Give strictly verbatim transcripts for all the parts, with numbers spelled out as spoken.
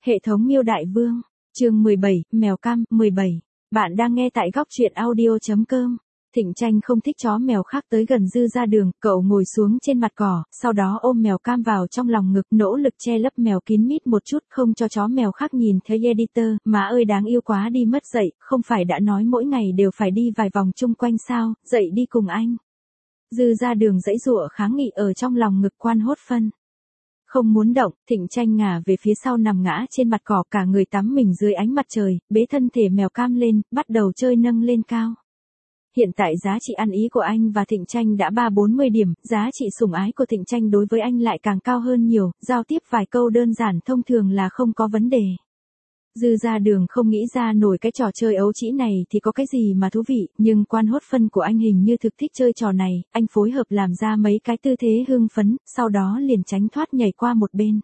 Hệ thống Miêu Đại Vương, chương mười bảy, mèo cam, mười bảy. Bạn đang nghe tại góc truyện audio chấm com. Thịnh Tranh không thích chó mèo khác tới gần Dư Ra Đường, cậu ngồi xuống trên mặt cỏ, sau đó ôm mèo cam vào trong lòng ngực, nỗ lực che lấp mèo kín mít một chút, không cho chó mèo khác nhìn thấy. Editor, má ơi đáng yêu quá đi mất, dậy, không phải đã nói mỗi ngày đều phải đi vài vòng chung quanh sao, dậy đi cùng anh. Dư Ra Đường giãy giụa kháng nghị ở trong lòng ngực Quan Hốt Phân. Không muốn động, Thịnh Tranh ngả về phía sau nằm ngã trên mặt cỏ, cả người tắm mình dưới ánh mặt trời, bế thân thể mèo cam lên, bắt đầu chơi nâng lên cao. Hiện tại giá trị ăn ý của anh và Thịnh Tranh đã ba bốn mươi điểm, giá trị sủng ái của Thịnh Tranh đối với anh lại càng cao hơn nhiều, giao tiếp vài câu đơn giản thông thường là không có vấn đề. Dư Ra Đường không nghĩ ra nổi cái trò chơi ấu trĩ này thì có cái gì mà thú vị, nhưng Quan Hốt Phân của anh hình như thực thích chơi trò này, anh phối hợp làm ra mấy cái tư thế hưng phấn, sau đó liền tránh thoát nhảy qua một bên.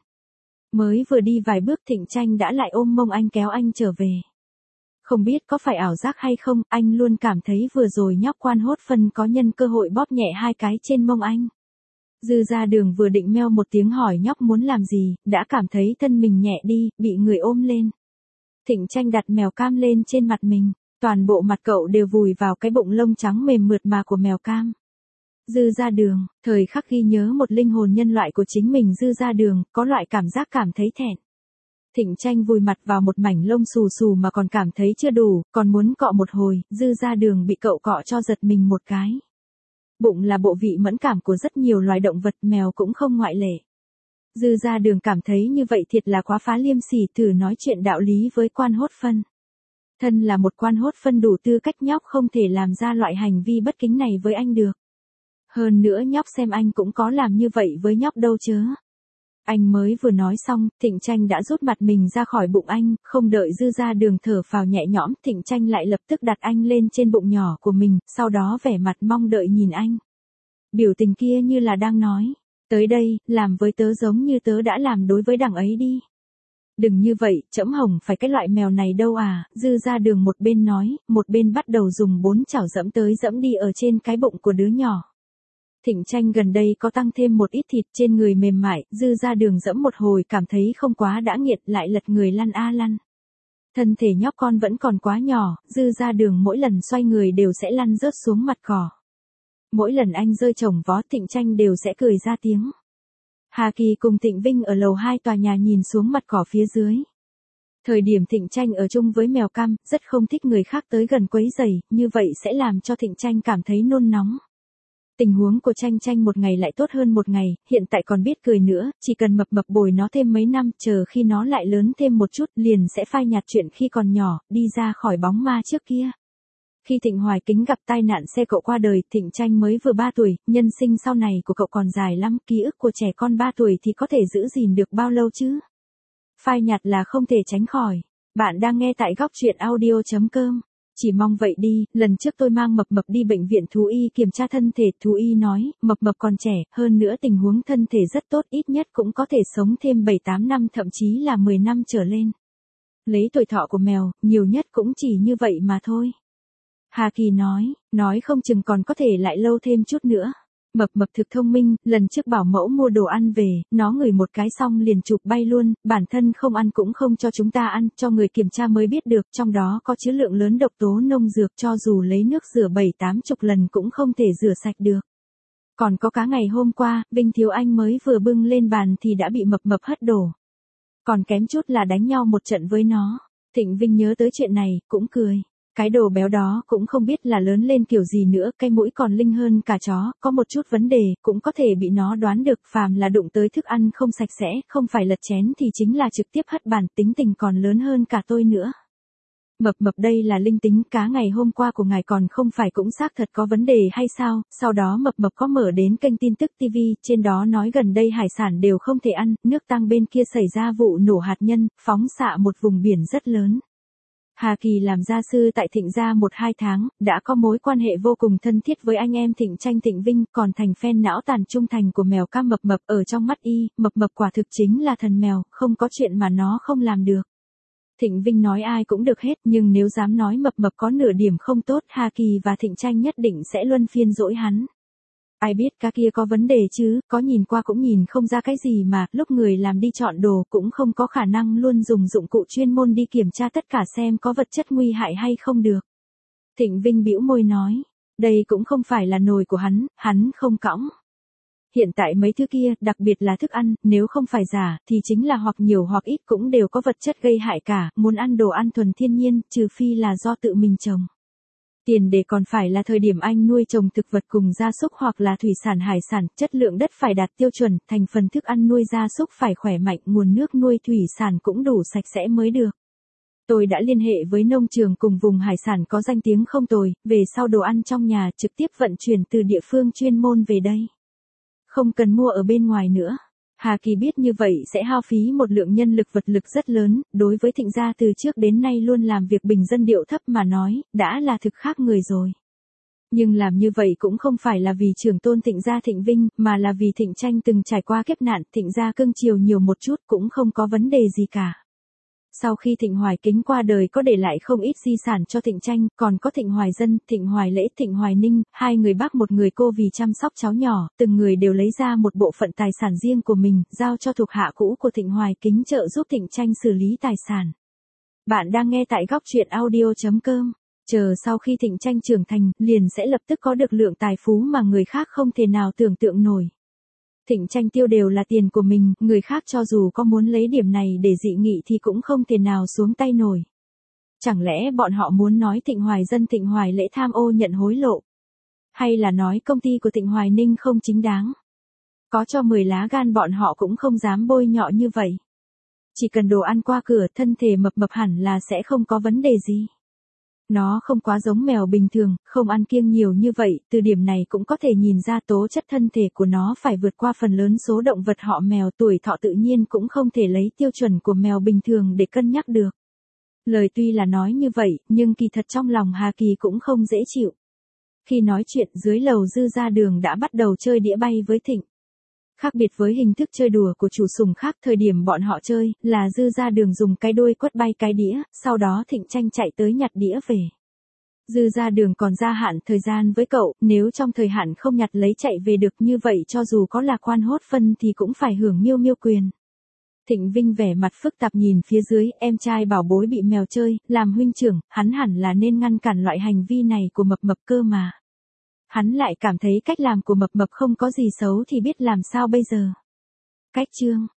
Mới vừa đi vài bước Thịnh Tranh đã lại ôm mông anh kéo anh trở về. Không biết có phải ảo giác hay không, anh luôn cảm thấy vừa rồi nhóc Quan Hốt Phân có nhân cơ hội bóp nhẹ hai cái trên mông anh. Dư Ra Đường vừa định meo một tiếng hỏi nhóc muốn làm gì, đã cảm thấy thân mình nhẹ đi, bị người ôm lên. Thịnh Tranh đặt mèo cam lên trên mặt mình, toàn bộ mặt cậu đều vùi vào cái bụng lông trắng mềm mượt mà của mèo cam. Dư Ra Đường, thời khắc ghi nhớ một linh hồn nhân loại của chính mình. Dư Ra Đường, có loại cảm giác cảm thấy thẹn. Thịnh Tranh vùi mặt vào một mảnh lông xù xù mà còn cảm thấy chưa đủ, còn muốn cọ một hồi. Dư Ra Đường bị cậu cọ cho giật mình một cái. Bụng là bộ vị mẫn cảm của rất nhiều loài động vật, mèo cũng không ngoại lệ. Dư Ra Đường cảm thấy như vậy thiệt là quá phá liêm sỉ, thử nói chuyện đạo lý với Quan Hốt Phân. Thân là một Quan Hốt Phân đủ tư cách, nhóc không thể làm ra loại hành vi bất kính này với anh được. Hơn nữa nhóc xem anh cũng có làm như vậy với nhóc đâu chớ. Anh mới vừa nói xong, Thịnh Tranh đã rút mặt mình ra khỏi bụng anh, không đợi Dư Ra Đường thở phào nhẹ nhõm, Thịnh Tranh lại lập tức đặt anh lên trên bụng nhỏ của mình, sau đó vẻ mặt mong đợi nhìn anh. Biểu tình kia như là đang nói, tới đây, làm với tớ giống như tớ đã làm đối với đằng ấy đi. Đừng như vậy, trẫm hồng phải cái loại mèo này đâu à. Dư Ra Đường một bên nói, một bên bắt đầu dùng bốn chảo dẫm tới dẫm đi ở trên cái bụng của đứa nhỏ. Thịnh Tranh gần đây có tăng thêm một ít thịt trên người mềm mại, Dư Ra Đường dẫm một hồi cảm thấy không quá đã nghiệt, lại lật người lăn a lăn. Thân thể nhóc con vẫn còn quá nhỏ, Dư Ra Đường mỗi lần xoay người đều sẽ lăn rớt xuống mặt cỏ. Mỗi lần anh rơi chồng vó, Thịnh Tranh đều sẽ cười ra tiếng. Hà Kỳ cùng Thịnh Vinh ở lầu hai tòa nhà nhìn xuống mặt cỏ phía dưới. Thời điểm Thịnh Tranh ở chung với mèo cam, rất không thích người khác tới gần quấy rầy, như vậy sẽ làm cho Thịnh Tranh cảm thấy nôn nóng. Tình huống của Tranh Tranh một ngày lại tốt hơn một ngày, hiện tại còn biết cười nữa, chỉ cần mập mập bồi nó thêm mấy năm, chờ khi nó lại lớn thêm một chút, liền sẽ phai nhạt chuyện khi còn nhỏ, đi ra khỏi bóng ma trước kia. Khi Thịnh Hoài Kính gặp tai nạn xe cộ qua đời, Thịnh Tranh mới vừa ba tuổi, nhân sinh sau này của cậu còn dài lắm, ký ức của trẻ con ba tuổi thì có thể giữ gìn được bao lâu chứ? Phai nhạt là không thể tránh khỏi. Bạn đang nghe tại góc truyện audio chấm com. Chỉ mong vậy đi, lần trước tôi mang mập mập đi bệnh viện thú y kiểm tra thân thể, thú y nói, mập mập còn trẻ, hơn nữa tình huống thân thể rất tốt, ít nhất cũng có thể sống thêm bảy tám năm, thậm chí là mười năm trở lên. Lấy tuổi thọ của mèo, nhiều nhất cũng chỉ như vậy mà thôi. Hà Kỳ nói, nói không chừng còn có thể lại lâu thêm chút nữa. Mập mập thực thông minh, lần trước bảo mẫu mua đồ ăn về, nó ngửi một cái xong liền chụp bay luôn, bản thân không ăn cũng không cho chúng ta ăn, cho người kiểm tra mới biết được, trong đó có chứa lượng lớn độc tố nông dược, cho dù lấy nước rửa bảy tám chục lần cũng không thể rửa sạch được. Còn có cá ngày hôm qua, Vinh Thiếu Anh mới vừa bưng lên bàn thì đã bị mập mập hất đổ. Còn kém chút là đánh nhau một trận với nó. Thịnh Vinh nhớ tới chuyện này, cũng cười. Cái đồ béo đó cũng không biết là lớn lên kiểu gì nữa, cái mũi còn linh hơn cả chó, có một chút vấn đề, cũng có thể bị nó đoán được, phàm là đụng tới thức ăn không sạch sẽ, không phải lật chén thì chính là trực tiếp hất bàn, tính tình còn lớn hơn cả tôi nữa. Mập mập đây là linh tính, cá ngày hôm qua của ngài còn không phải cũng xác thật có vấn đề hay sao? Sau đó mập mập có mở đến kênh tin tức ti vi, trên đó nói gần đây hải sản đều không thể ăn, nước Tăng bên kia xảy ra vụ nổ hạt nhân, phóng xạ một vùng biển rất lớn. Hà Kỳ làm gia sư tại Thịnh gia một hai tháng, đã có mối quan hệ vô cùng thân thiết với anh em Thịnh Tranh Thịnh Vinh, còn thành fan não tàn trung thành của mèo cam mập mập, ở trong mắt y, mập mập quả thực chính là thần mèo, không có chuyện mà nó không làm được. Thịnh Vinh nói ai cũng được hết, nhưng nếu dám nói mập mập có nửa điểm không tốt, Hà Kỳ và Thịnh Tranh nhất định sẽ luân phiên dỗi hắn. Ai biết cá kia có vấn đề chứ, có nhìn qua cũng nhìn không ra cái gì mà, lúc người làm đi chọn đồ cũng không có khả năng luôn dùng dụng cụ chuyên môn đi kiểm tra tất cả xem có vật chất nguy hại hay không được. Thịnh Vinh bĩu môi nói, đây cũng không phải là nồi của hắn, hắn không cõng. Hiện tại mấy thứ kia, đặc biệt là thức ăn, nếu không phải giả, thì chính là hoặc nhiều hoặc ít cũng đều có vật chất gây hại cả, muốn ăn đồ ăn thuần thiên nhiên, trừ phi là do tự mình trồng. Tiền đề còn phải là thời điểm anh nuôi trồng thực vật cùng gia súc hoặc là thủy sản hải sản, chất lượng đất phải đạt tiêu chuẩn, thành phần thức ăn nuôi gia súc phải khỏe mạnh, nguồn nước nuôi thủy sản cũng đủ sạch sẽ mới được. Tôi đã liên hệ với nông trường cùng vùng hải sản có danh tiếng không tồi, về sau đồ ăn trong nhà trực tiếp vận chuyển từ địa phương chuyên môn về đây. Không cần mua ở bên ngoài nữa. Hà Kỳ biết như vậy sẽ hao phí một lượng nhân lực vật lực rất lớn, đối với Thịnh gia từ trước đến nay luôn làm việc bình dân điệu thấp mà nói, đã là thực khác người rồi. Nhưng làm như vậy cũng không phải là vì trưởng tôn Thịnh gia Thịnh Vinh, mà là vì Thịnh Tranh từng trải qua kiếp nạn, Thịnh gia cưng chiều nhiều một chút cũng không có vấn đề gì cả. Sau khi Thịnh Hoài Kính qua đời có để lại không ít di sản cho Thịnh Tranh, còn có Thịnh Hoài Dân, Thịnh Hoài Lễ, Thịnh Hoài Ninh, hai người bác một người cô vì chăm sóc cháu nhỏ, từng người đều lấy ra một bộ phận tài sản riêng của mình, giao cho thuộc hạ cũ của Thịnh Hoài Kính trợ giúp Thịnh Tranh xử lý tài sản. Bạn đang nghe tại góc truyện audio chấm com. Chờ sau khi Thịnh Tranh trưởng thành, liền sẽ lập tức có được lượng tài phú mà người khác không thể nào tưởng tượng nổi. Thịnh Tranh tiêu đều là tiền của mình, người khác cho dù có muốn lấy điểm này để dị nghị thì cũng không thể nào xuống tay nổi. Chẳng lẽ bọn họ muốn nói Thịnh Hoài Dân Thịnh Hoài Lễ tham ô nhận hối lộ? Hay là nói công ty của Thịnh Hoài Ninh không chính đáng? Có cho mười lá gan bọn họ cũng không dám bôi nhọ như vậy. Chỉ cần đồ ăn qua cửa thân thể mập mập hẳn là sẽ không có vấn đề gì. Nó không quá giống mèo bình thường, không ăn kiêng nhiều như vậy, từ điểm này cũng có thể nhìn ra tố chất thân thể của nó phải vượt qua phần lớn số động vật họ mèo, tuổi thọ tự nhiên cũng không thể lấy tiêu chuẩn của mèo bình thường để cân nhắc được. Lời tuy là nói như vậy, nhưng kỳ thật trong lòng Hà Kỳ cũng không dễ chịu. Khi nói chuyện dưới lầu Dư Gia Đường đã bắt đầu chơi đĩa bay với Thịnh. Khác biệt với hình thức chơi đùa của chủ sùng khác, thời điểm bọn họ chơi, là Dư Gia Đường dùng cái đuôi quất bay cái đĩa, sau đó Thịnh Tranh chạy tới nhặt đĩa về. Dư Gia Đường còn gia hạn thời gian với cậu, nếu trong thời hạn không nhặt lấy chạy về được như vậy cho dù có là quan hốt phân thì cũng phải hưởng miêu miêu quyền. Thịnh Vinh vẻ mặt phức tạp nhìn phía dưới, em trai bảo bối bị mèo chơi, làm huynh trưởng, hắn hẳn là nên ngăn cản loại hành vi này của mập mập cơ mà. Hắn lại cảm thấy cách làm của mập mập không có gì xấu thì biết làm sao bây giờ. Cách chương